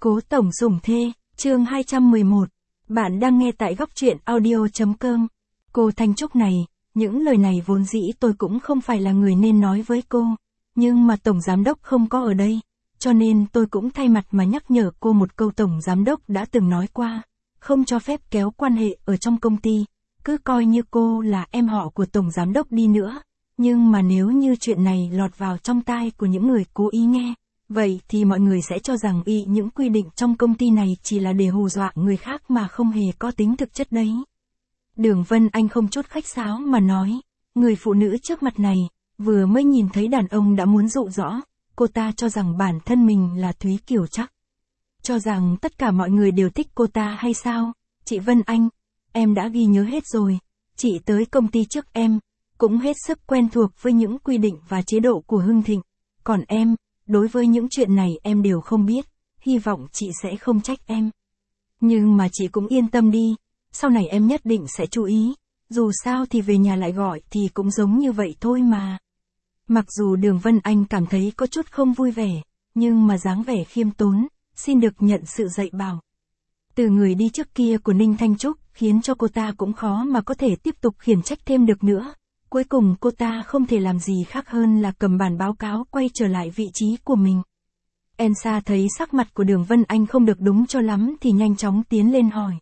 Cố tổng giủng thê, chương 211. Bạn đang nghe tại góc truyện audio.com. Cô Thanh Trúc này, những lời này vốn dĩ tôi cũng không phải là người nên nói với cô. Nhưng mà tổng giám đốc không có ở đây. Cho nên tôi cũng thay mặt mà nhắc nhở cô một câu tổng giám đốc đã từng nói qua. Không cho phép kéo quan hệ ở trong công ty. Cứ coi như cô là em họ của tổng giám đốc đi nữa. Nhưng mà nếu như chuyện này lọt vào trong tai của những người cố ý nghe, vậy thì mọi người sẽ cho rằng những quy định trong công ty này chỉ là để hù dọa người khác mà không hề có tính thực chất đấy. Đường Vân Anh không chút khách sáo mà nói, người phụ nữ trước mặt này, vừa mới nhìn thấy đàn ông đã muốn dụ dỗ, cô ta cho rằng bản thân mình là Thúy Kiều chắc. Cho rằng tất cả mọi người đều thích cô ta hay sao? Chị Vân Anh, em đã ghi nhớ hết rồi, chị tới công ty trước em, cũng hết sức quen thuộc với những quy định và chế độ của Hưng Thịnh, còn em, đối với những chuyện này em đều không biết, hy vọng chị sẽ không trách em. Nhưng mà chị cũng yên tâm đi, sau này em nhất định sẽ chú ý, dù sao thì về nhà lại gọi thì cũng giống như vậy thôi mà. Mặc dù Đường Vân Anh cảm thấy có chút không vui vẻ, nhưng mà dáng vẻ khiêm tốn, xin được nhận sự dạy bảo. Từ người đi trước kia của Ninh Thanh Trúc khiến cho cô ta cũng khó mà có thể tiếp tục khiển trách thêm được nữa. Cuối cùng cô ta không thể làm gì khác hơn là cầm bản báo cáo quay trở lại vị trí của mình. Elsa thấy sắc mặt của Đường Vân Anh không được đúng cho lắm thì nhanh chóng tiến lên hỏi.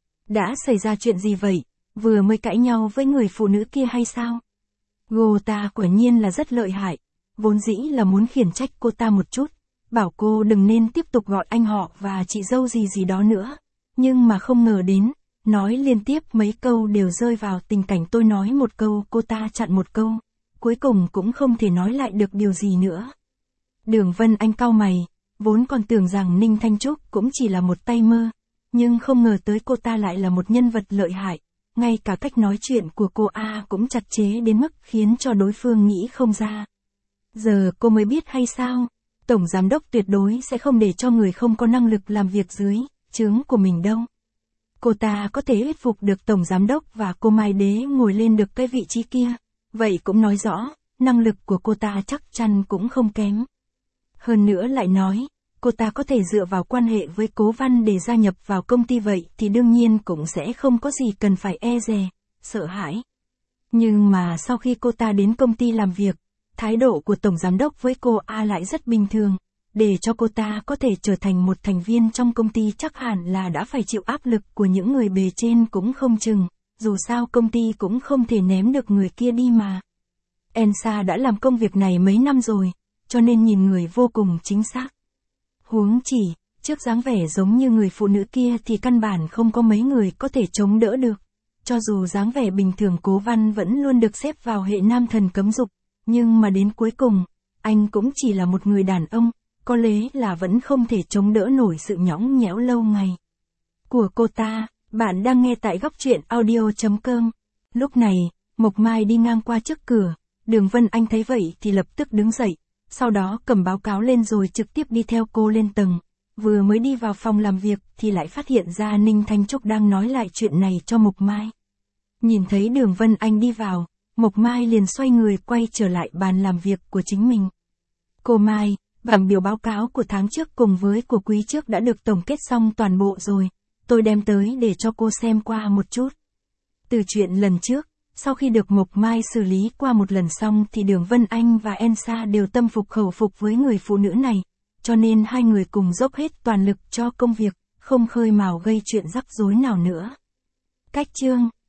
Đã xảy ra chuyện gì vậy? Vừa mới cãi nhau với người phụ nữ kia hay sao? Cô ta quả nhiên là rất lợi hại. Vốn dĩ là muốn khiển trách cô ta một chút. Bảo cô đừng nên tiếp tục gọi anh họ và chị dâu gì đó nữa. Nhưng mà không ngờ đến. Nói liên tiếp mấy câu đều rơi vào tình cảnh tôi nói một câu cô ta chặn một câu. Cuối cùng cũng không thể nói lại được điều gì nữa. Đường Vân Anh cau mày, vốn còn tưởng rằng Ninh Thanh Trúc cũng chỉ là một tay mơ. Nhưng không ngờ tới cô ta lại là một nhân vật lợi hại. Ngay cả cách nói chuyện của cô cũng chặt chẽ đến mức khiến cho đối phương nghĩ không ra. Giờ cô mới biết hay sao? Tổng giám đốc tuyệt đối sẽ không để cho người không có năng lực làm việc dưới trướng của mình đâu. Cô ta có thể thuyết phục được tổng giám đốc và cô Mai Đế ngồi lên được cái vị trí kia. Vậy cũng nói rõ, năng lực của cô ta chắc chắn cũng không kém. Hơn nữa lại nói, cô ta có thể dựa vào quan hệ với Cố Văn để gia nhập vào công ty vậy thì đương nhiên cũng sẽ không có gì cần phải e dè, sợ hãi. Nhưng mà sau khi cô ta đến công ty làm việc, thái độ của tổng giám đốc với cô lại rất bình thường. Để cho cô ta có thể trở thành một thành viên trong công ty chắc hẳn là đã phải chịu áp lực của những người bề trên cũng không chừng, dù sao công ty cũng không thể ném được người kia đi mà. Elsa đã làm công việc này mấy năm rồi, cho nên nhìn người vô cùng chính xác. Huống chỉ, trước dáng vẻ giống như người phụ nữ kia thì căn bản không có mấy người có thể chống đỡ được. Cho dù dáng vẻ bình thường Cố Văn vẫn luôn được xếp vào hệ nam thần cấm dục, nhưng mà đến cuối cùng, anh cũng chỉ là một người đàn ông. Có lẽ là vẫn không thể chống đỡ nổi sự nhõng nhẽo lâu ngày của cô ta. Bạn đang nghe tại góc truyện audio.com. Lúc này, Mộc Mai đi ngang qua trước cửa. Đường Vân Anh thấy vậy thì lập tức đứng dậy. Sau đó cầm báo cáo lên rồi trực tiếp đi theo cô lên tầng. Vừa mới đi vào phòng làm việc thì lại phát hiện ra Ninh Thanh Trúc đang nói lại chuyện này cho Mộc Mai. Nhìn thấy Đường Vân Anh đi vào, Mộc Mai liền xoay người quay trở lại bàn làm việc của chính mình. Cô Mai, bảng biểu báo cáo của tháng trước cùng với của quý trước đã được tổng kết xong toàn bộ rồi. Tôi đem tới để cho cô xem qua một chút. Từ chuyện lần trước, sau khi được Mộc Mai xử lý qua một lần xong thì Đường Vân Anh và Elsa đều tâm phục khẩu phục với người phụ nữ này. Cho nên hai người cùng dốc hết toàn lực cho công việc, không khơi mào gây chuyện rắc rối nào nữa. Cách chương